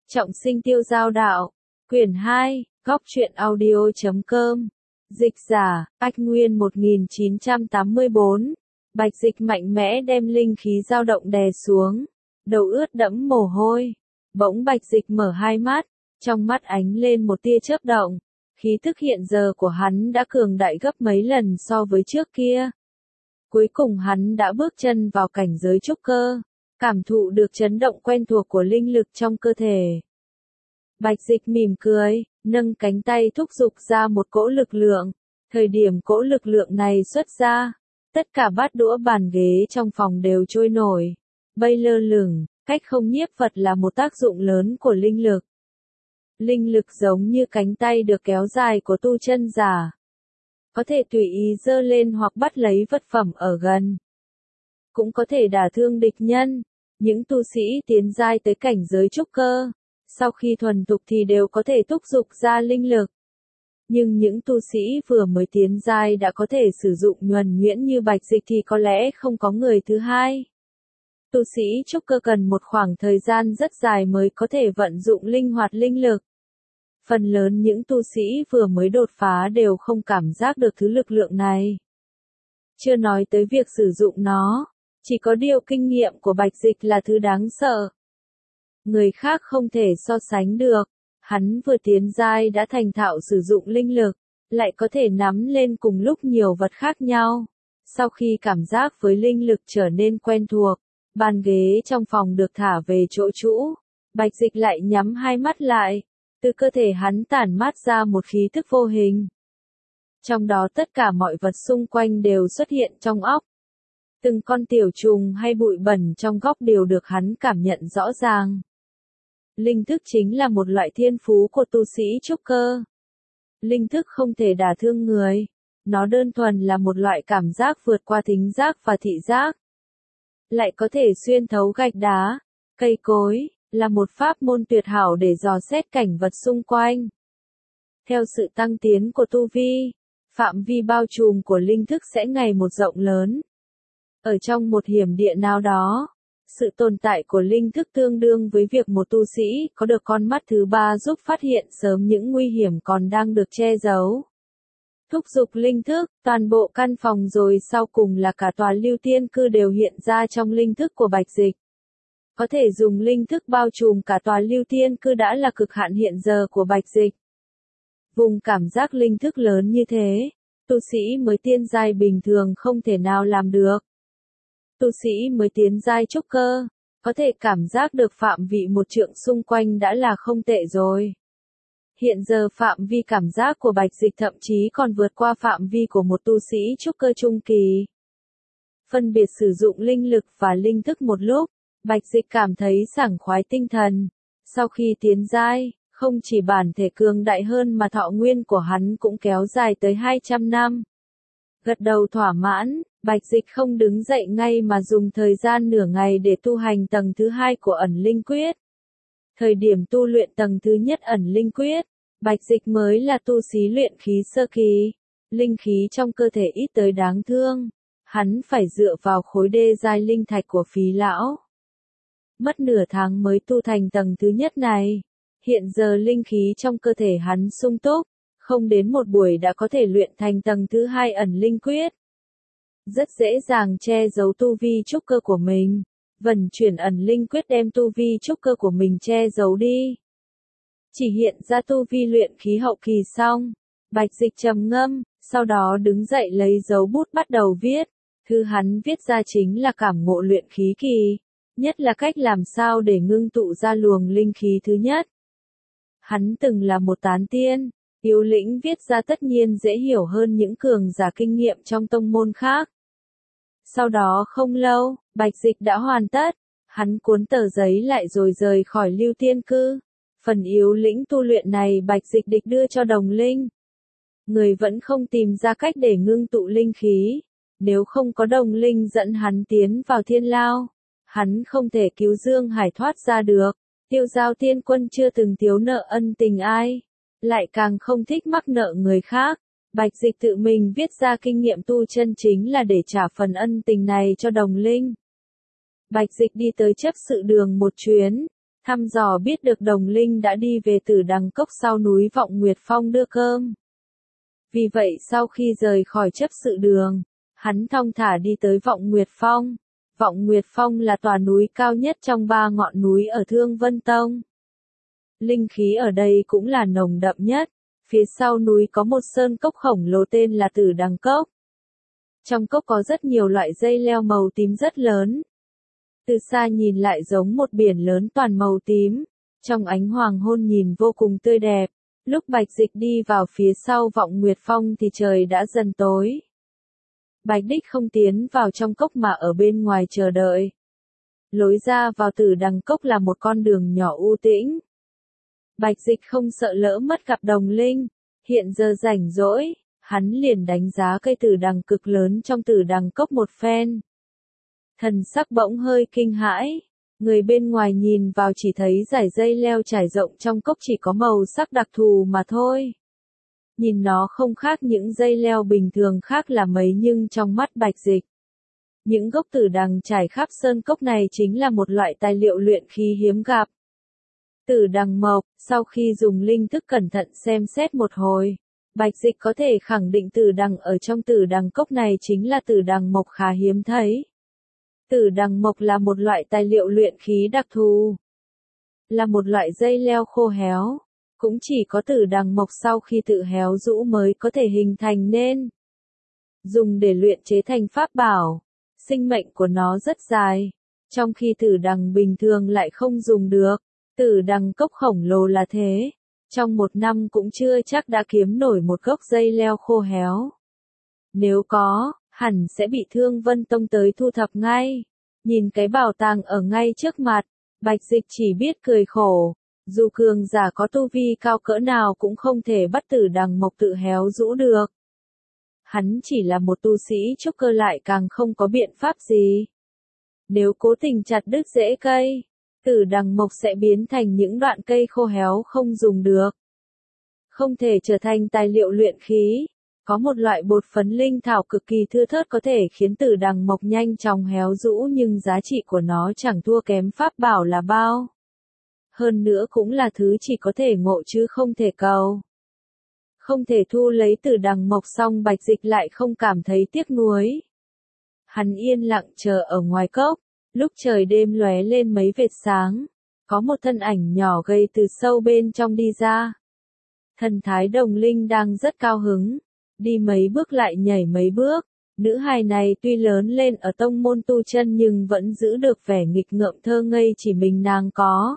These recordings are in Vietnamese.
Trọng sinh tiêu giao đạo. Quyển 2, góc truyện audio.com. Dịch giả, Ách Nguyên 1984. Bạch Dịch mạnh mẽ đem linh khí dao động đè xuống. Đầu ướt đẫm mồ hôi. Bỗng Bạch Dịch mở hai mắt. Trong mắt ánh lên một tia chớp động. Khí tức hiện giờ của hắn đã cường đại gấp mấy lần so với trước kia. Cuối cùng hắn đã bước chân vào cảnh giới trúc cơ. Cảm thụ được chấn động quen thuộc của linh lực trong cơ thể. Bạch Dịch mỉm cười, nâng cánh tay thúc giục ra một cỗ lực lượng. Thời điểm cỗ lực lượng này xuất ra, tất cả bát đũa bàn ghế trong phòng đều trôi nổi, bay lơ lửng, cách không nhiếp Phật là một tác dụng lớn của linh lực. Linh lực giống như cánh tay được kéo dài của tu chân giả. Có thể tùy ý giơ lên hoặc bắt lấy vật phẩm ở gần. Cũng có thể đả thương địch nhân. Những tu sĩ tiến giai tới cảnh giới trúc cơ, sau khi thuần thục thì đều có thể thúc giục ra linh lực. Nhưng những tu sĩ vừa mới tiến giai đã có thể sử dụng nhuần nhuyễn như Bạch Dịch thì có lẽ không có người thứ hai. Tu sĩ trúc cơ cần một khoảng thời gian rất dài mới có thể vận dụng linh hoạt linh lực. Phần lớn những tu sĩ vừa mới đột phá đều không cảm giác được thứ lực lượng này. Chưa nói tới việc sử dụng nó. Chỉ có điều kinh nghiệm của Bạch Dịch là thứ đáng sợ. Người khác không thể so sánh được. Hắn vừa tiến giai đã thành thạo sử dụng linh lực, lại có thể nắm lên cùng lúc nhiều vật khác nhau. Sau khi cảm giác với linh lực trở nên quen thuộc, bàn ghế trong phòng được thả về chỗ cũ. Bạch Dịch lại nhắm hai mắt lại. Từ cơ thể hắn tản mát ra một khí thức vô hình. Trong đó tất cả mọi vật xung quanh đều xuất hiện trong óc. Từng con tiểu trùng hay bụi bẩn trong góc đều được hắn cảm nhận rõ ràng. Linh thức chính là một loại thiên phú của tu sĩ trúc cơ. Linh thức không thể đả thương người. Nó đơn thuần là một loại cảm giác vượt qua thính giác và thị giác. Lại có thể xuyên thấu gạch đá, cây cối, là một pháp môn tuyệt hảo để dò xét cảnh vật xung quanh. Theo sự tăng tiến của tu vi, phạm vi bao trùm của linh thức sẽ ngày một rộng lớn. Ở trong một hiểm địa nào đó, sự tồn tại của linh thức tương đương với việc một tu sĩ có được con mắt thứ ba giúp phát hiện sớm những nguy hiểm còn đang được che giấu. Thúc giục linh thức, toàn bộ căn phòng rồi sau cùng là cả tòa lưu tiên cư đều hiện ra trong linh thức của Bạch Dịch. Có thể dùng linh thức bao trùm cả tòa lưu tiên cư đã là cực hạn hiện giờ của Bạch Dịch. Vùng cảm giác linh thức lớn như thế, tu sĩ mới tiên giai bình thường không thể nào làm được. Tu sĩ mới tiến giai trúc cơ, có thể cảm giác được phạm vị một trượng xung quanh đã là không tệ rồi. Hiện giờ phạm vi cảm giác của Bạch Dịch thậm chí còn vượt qua phạm vi của một tu sĩ trúc cơ trung kỳ. Phân biệt sử dụng linh lực và linh thức một lúc, Bạch Dịch cảm thấy sảng khoái tinh thần. Sau khi tiến giai, không chỉ bản thể cường đại hơn mà thọ nguyên của hắn cũng kéo dài tới 200 năm. Gật đầu thỏa mãn, Bạch Dịch không đứng dậy ngay mà dùng thời gian nửa ngày để tu hành tầng thứ hai của ẩn linh quyết. Thời điểm tu luyện tầng thứ nhất ẩn linh quyết, Bạch Dịch mới là tu sĩ luyện khí sơ kỳ. Linh khí trong cơ thể ít tới đáng thương. Hắn phải dựa vào khối đê giai linh thạch của Phí lão. Mất nửa tháng mới tu thành tầng thứ nhất này. Hiện giờ linh khí trong cơ thể hắn sung túc, không đến một buổi đã có thể luyện thành tầng thứ hai ẩn linh quyết. Rất dễ dàng che giấu tu vi trúc cơ của mình. Vần chuyển ẩn linh quyết đem tu vi trúc cơ của mình che giấu đi. Chỉ hiện ra tu vi luyện khí hậu kỳ xong. Bạch Dịch trầm ngâm, sau đó đứng dậy lấy dấu bút bắt đầu viết. Thư hắn viết ra chính là cảm ngộ luyện khí kỳ. Nhất là cách làm sao để ngưng tụ ra luồng linh khí thứ nhất. Hắn từng là một tán tiên, yếu lĩnh viết ra tất nhiên dễ hiểu hơn những cường giả kinh nghiệm trong tông môn khác. Sau đó không lâu, Bạch Dịch đã hoàn tất, hắn cuốn tờ giấy lại rồi rời khỏi lưu tiên cư. Phần yếu lĩnh tu luyện này Bạch Dịch địch đưa cho Đồng Linh. Người vẫn không tìm ra cách để ngưng tụ linh khí, nếu không có Đồng Linh dẫn hắn tiến vào thiên lao, hắn không thể cứu Dương Hải thoát ra được. Tiêu Giao Tiên Quân chưa từng thiếu nợ ân tình ai, lại càng không thích mắc nợ người khác. Bạch Dịch tự mình viết ra kinh nghiệm tu chân chính là để trả phần ân tình này cho Đồng Linh. Bạch Dịch đi tới chấp sự đường một chuyến, thăm dò biết được Đồng Linh đã đi về Tử Đằng Cốc sau núi Vọng Nguyệt Phong đưa cơm. Vì vậy sau khi rời khỏi chấp sự đường, hắn thong thả đi tới Vọng Nguyệt Phong. Vọng Nguyệt Phong là tòa núi cao nhất trong 3 ngọn núi ở Thương Vân Tông. Linh khí ở đây cũng là nồng đậm nhất. Phía sau núi có một sơn cốc khổng lồ tên là Tử Đằng Cốc. Trong cốc có rất nhiều loại dây leo màu tím rất lớn. Từ xa nhìn lại giống một biển lớn toàn màu tím. Trong ánh hoàng hôn nhìn vô cùng tươi đẹp. Lúc Bạch Dịch đi vào phía sau Vọng Nguyệt Phong thì trời đã dần tối. Bạch Đích không tiến vào trong cốc mà ở bên ngoài chờ đợi. Lối ra vào Tử Đằng Cốc là một con đường nhỏ u tĩnh. Bạch Dịch không sợ lỡ mất gặp Đồng Linh. Hiện giờ rảnh rỗi, hắn liền đánh giá cây tử đằng cực lớn trong Tử Đằng Cốc một phen. Thần sắc bỗng hơi kinh hãi. Người bên ngoài nhìn vào chỉ thấy dải dây leo trải rộng trong cốc chỉ có màu sắc đặc thù mà thôi. Nhìn nó không khác những dây leo bình thường khác là mấy nhưng trong mắt Bạch Dịch. Những gốc tử đằng trải khắp sơn cốc này chính là một loại tài liệu luyện khí hiếm gặp. Tử đằng mộc, sau khi dùng linh thức cẩn thận xem xét một hồi, Bạch Dịch có thể khẳng định tử đằng ở trong tử đằng cốc này chính là tử đằng mộc khá hiếm thấy. Tử đằng mộc là một loại tài liệu luyện khí đặc thù. Là một loại dây leo khô héo. Cũng chỉ có tử đằng mộc sau khi tự héo rũ mới có thể hình thành nên. Dùng để luyện chế thành pháp bảo. Sinh mệnh của nó rất dài. Trong khi tử đằng bình thường lại không dùng được. Tử đằng cốc khổng lồ là thế. Trong một năm cũng chưa chắc đã kiếm nổi một gốc dây leo khô héo. Nếu có, hẳn sẽ bị Thương Vân Tông tới thu thập ngay. Nhìn cái bảo tàng ở ngay trước mặt, Bạch Dịch chỉ biết cười khổ. Dù cường giả có tu vi cao cỡ nào cũng không thể bắt tử đằng mộc tự héo rũ được. Hắn chỉ là một tu sĩ trúc cơ lại càng không có biện pháp gì. Nếu cố tình chặt đứt rễ cây, tử đằng mộc sẽ biến thành những đoạn cây khô héo không dùng được. Không thể trở thành tài liệu luyện khí. Có một loại bột phấn linh thảo cực kỳ thưa thớt có thể khiến tử đằng mộc nhanh chóng héo rũ nhưng giá trị của nó chẳng thua kém pháp bảo là bao. Hơn nữa cũng là thứ chỉ có thể ngộ chứ không thể cầu. Không thể thu lấy tử đằng mộc xong Bạch Dịch lại không cảm thấy tiếc nuối. Hắn yên lặng chờ ở ngoài cốc, lúc trời đêm lóe lên mấy vệt sáng, có một thân ảnh nhỏ gầy từ sâu bên trong đi ra. Thần thái Đồng Linh đang rất cao hứng, đi mấy bước lại nhảy mấy bước. Nữ hài này tuy lớn lên ở tông môn tu chân nhưng vẫn giữ được vẻ nghịch ngợm thơ ngây chỉ mình nàng có.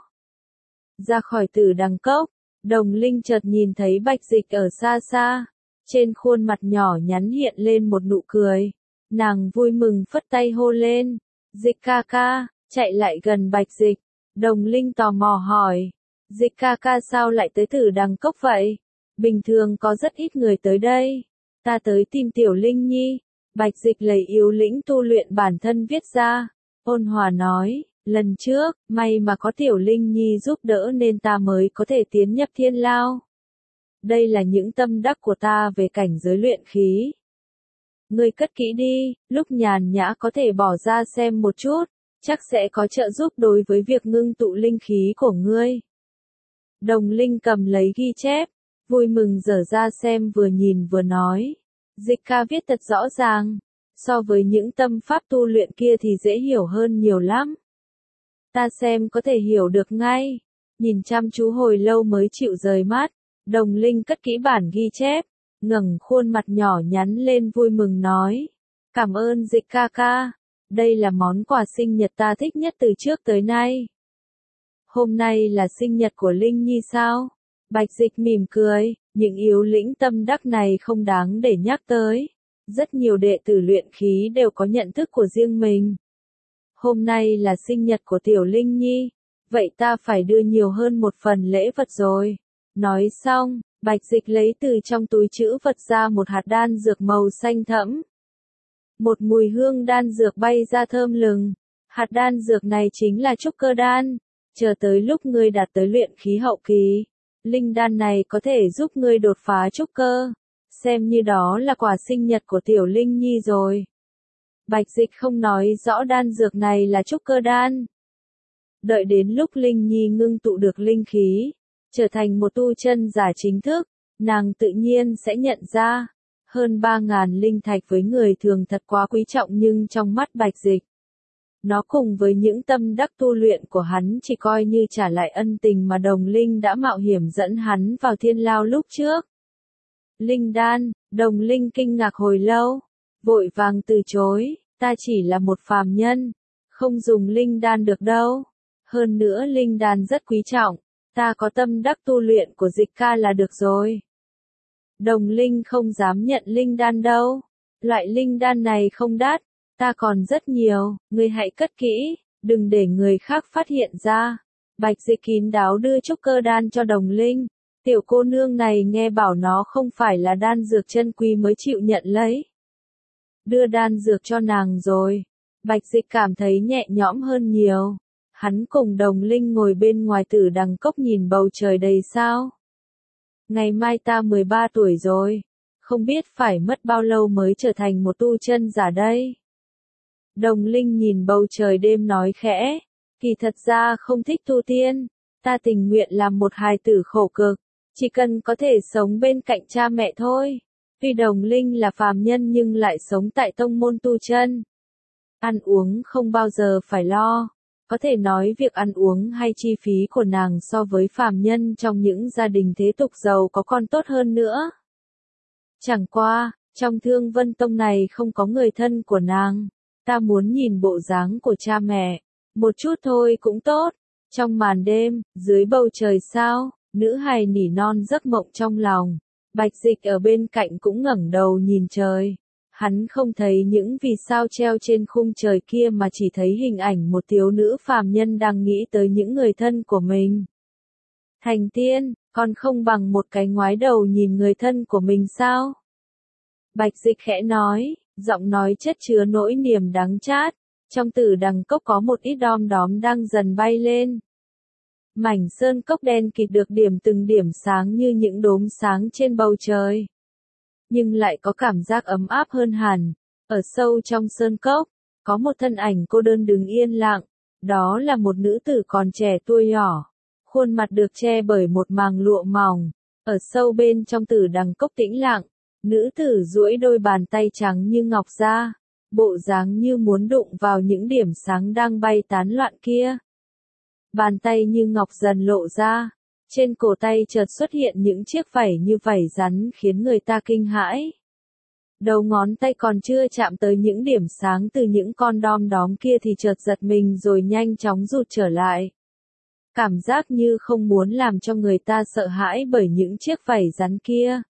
Ra khỏi Tử Đằng Cốc, Đồng Linh chợt nhìn thấy Bạch Dịch ở xa xa. Trên khuôn mặt nhỏ nhắn hiện lên một nụ cười. Nàng vui mừng phất tay hô lên. Dịch ca ca, chạy lại gần Bạch Dịch. Đồng Linh tò mò hỏi. Dịch ca ca sao lại tới Tử Đằng Cốc vậy? Bình thường có rất ít người tới đây. Ta tới tìm Tiểu Linh Nhi. Bạch Dịch lấy yếu lĩnh tu luyện bản thân viết ra. Ôn hòa nói. Lần trước, may mà có Tiểu Linh Nhi giúp đỡ nên ta mới có thể tiến nhập Thiên Lao. Đây là những tâm đắc của ta về cảnh giới luyện khí. Ngươi cất kỹ đi, lúc nhàn nhã có thể bỏ ra xem một chút, chắc sẽ có trợ giúp đối với việc ngưng tụ linh khí của ngươi. Đồng Linh cầm lấy ghi chép, vui mừng dở ra xem vừa nhìn vừa nói. Dịch ca viết thật rõ ràng, so với những tâm pháp tu luyện kia thì dễ hiểu hơn nhiều lắm. Ta xem có thể hiểu được ngay. Nhìn chăm chú hồi lâu mới chịu rời mắt. Đồng Linh cất kỹ bản ghi chép, ngẩng khuôn mặt nhỏ nhắn lên vui mừng nói. Cảm ơn Dịch ca ca. Đây là món quà sinh nhật ta thích nhất từ trước tới nay. Hôm nay là sinh nhật của Linh Nhi sao? Bạch Dịch mỉm cười, những yếu lĩnh tâm đắc này không đáng để nhắc tới. Rất nhiều đệ tử luyện khí đều có nhận thức của riêng mình. Hôm nay là sinh nhật của Tiểu Linh Nhi, vậy ta phải đưa nhiều hơn một phần lễ vật rồi. Nói xong, Bạch Dịch lấy từ trong túi trữ vật ra một hạt đan dược màu xanh thẫm. Một mùi hương đan dược bay ra thơm lừng. Hạt đan dược này chính là trúc cơ đan. Chờ tới lúc ngươi đạt tới luyện khí hậu kỳ, linh đan này có thể giúp ngươi đột phá trúc cơ. Xem như đó là quà sinh nhật của Tiểu Linh Nhi rồi. Bạch Dịch không nói rõ đan dược này là trúc cơ đan. Đợi đến lúc Linh Nhi ngưng tụ được linh khí, trở thành một tu chân giả chính thức, nàng tự nhiên sẽ nhận ra, hơn 3.000 linh thạch với người thường thật quá quý trọng, nhưng trong mắt Bạch Dịch, nó cùng với những tâm đắc tu luyện của hắn chỉ coi như trả lại ân tình mà Đồng Linh đã mạo hiểm dẫn hắn vào thiên lao lúc trước. Linh đan, Đồng Linh kinh ngạc hồi lâu, vội vàng từ chối, ta chỉ là một phàm nhân, không dùng linh đan được đâu. Hơn nữa linh đan rất quý trọng, ta có tâm đắc tu luyện của Dịch ca là được rồi. Đồng Linh không dám nhận linh đan đâu, loại linh đan này không đắt, ta còn rất nhiều, ngươi hãy cất kỹ, đừng để người khác phát hiện ra. Bạch Dịch kín đáo đưa trúc cơ đan cho Đồng Linh, tiểu cô nương này nghe bảo nó không phải là đan dược chân quý mới chịu nhận lấy. Đưa đan dược cho nàng rồi, Bạch Dịch cảm thấy nhẹ nhõm hơn nhiều. Hắn cùng Đồng Linh ngồi bên ngoài Tử Đằng Cốc nhìn bầu trời đầy sao. Ngày mai ta 13 tuổi rồi, không biết phải mất bao lâu mới trở thành một tu chân giả đây. Đồng Linh nhìn bầu trời đêm nói khẽ, kỳ thật ra không thích tu tiên, ta tình nguyện làm một hài tử khổ cực, chỉ cần có thể sống bên cạnh cha mẹ thôi. Tuy Đồng Linh là phàm nhân nhưng lại sống tại tông môn tu chân. Ăn uống không bao giờ phải lo. Có thể nói việc ăn uống hay chi phí của nàng so với phàm nhân trong những gia đình thế tục giàu có còn tốt hơn nữa. Chẳng qua, trong Thương Vân Tông này không có người thân của nàng. Ta muốn nhìn bộ dáng của cha mẹ. Một chút thôi cũng tốt. Trong màn đêm, dưới bầu trời sao, nữ hài nỉ non giấc mộng trong lòng. Bạch Dịch ở bên cạnh cũng ngẩng đầu nhìn trời. Hắn không thấy những vì sao treo trên khung trời kia mà chỉ thấy hình ảnh một thiếu nữ phàm nhân đang nghĩ tới những người thân của mình. Thành tiên, còn không bằng một cái ngoái đầu nhìn người thân của mình sao? Bạch Dịch khẽ nói, giọng nói chất chứa nỗi niềm đắng chát. Trong Tử Đằng Cốc có một ít đom đóm đang dần bay lên. Mảnh sơn cốc đen kịt được điểm từng điểm sáng như những đốm sáng trên bầu trời. Nhưng lại có cảm giác ấm áp hơn hẳn. Ở sâu trong sơn cốc, có một thân ảnh cô đơn đứng yên lặng. Đó là một nữ tử còn trẻ tuổi nhỏ. Khuôn mặt được che bởi một màng lụa mỏng. Ở sâu bên trong Tử Đằng Cốc tĩnh lặng, nữ tử duỗi đôi bàn tay trắng như ngọc ra. Bộ dáng như muốn đụng vào những điểm sáng đang bay tán loạn kia. Bàn tay như ngọc dần lộ ra. Trên cổ tay chợt xuất hiện những chiếc vảy như vảy rắn khiến người ta kinh hãi. Đầu ngón tay còn chưa chạm tới những điểm sáng từ những con đom đóm kia thì chợt giật mình rồi nhanh chóng rụt trở lại. Cảm giác như không muốn làm cho người ta sợ hãi bởi những chiếc vảy rắn kia.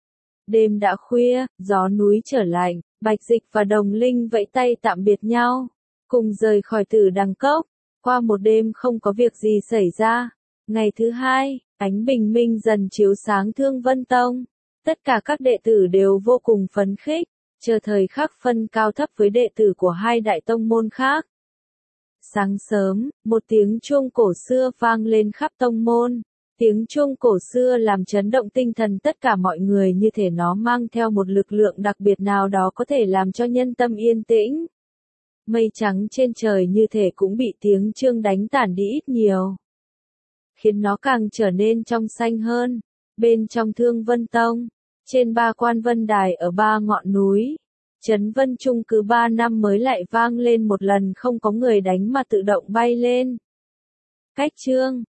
Đêm đã khuya, gió núi trở lạnh, Bạch Dịch và Đồng Linh vẫy tay tạm biệt nhau, cùng rời khỏi Tử Đằng Cốc. Qua một đêm không có việc gì xảy ra. Ngày thứ hai, ánh bình minh dần chiếu sáng Thương Vân Tông. Tất cả các đệ tử đều vô cùng phấn khích, chờ thời khắc phân cao thấp với đệ tử của hai đại tông môn khác. Sáng sớm, một tiếng chuông cổ xưa vang lên khắp tông môn. Tiếng chuông cổ xưa làm chấn động tinh thần tất cả mọi người, như thể nó mang theo một lực lượng đặc biệt nào đó có thể làm cho nhân tâm yên tĩnh. Mây trắng trên trời như thể cũng bị tiếng chuông đánh tản đi ít nhiều, khiến nó càng trở nên trong xanh hơn. Bên trong Thương Vân Tông, trên 3 quan vân đài ở 3 ngọn núi, Chấn Vân Trung cứ 3 năm mới lại vang lên một lần, không có người đánh mà tự động bay lên. Cách chương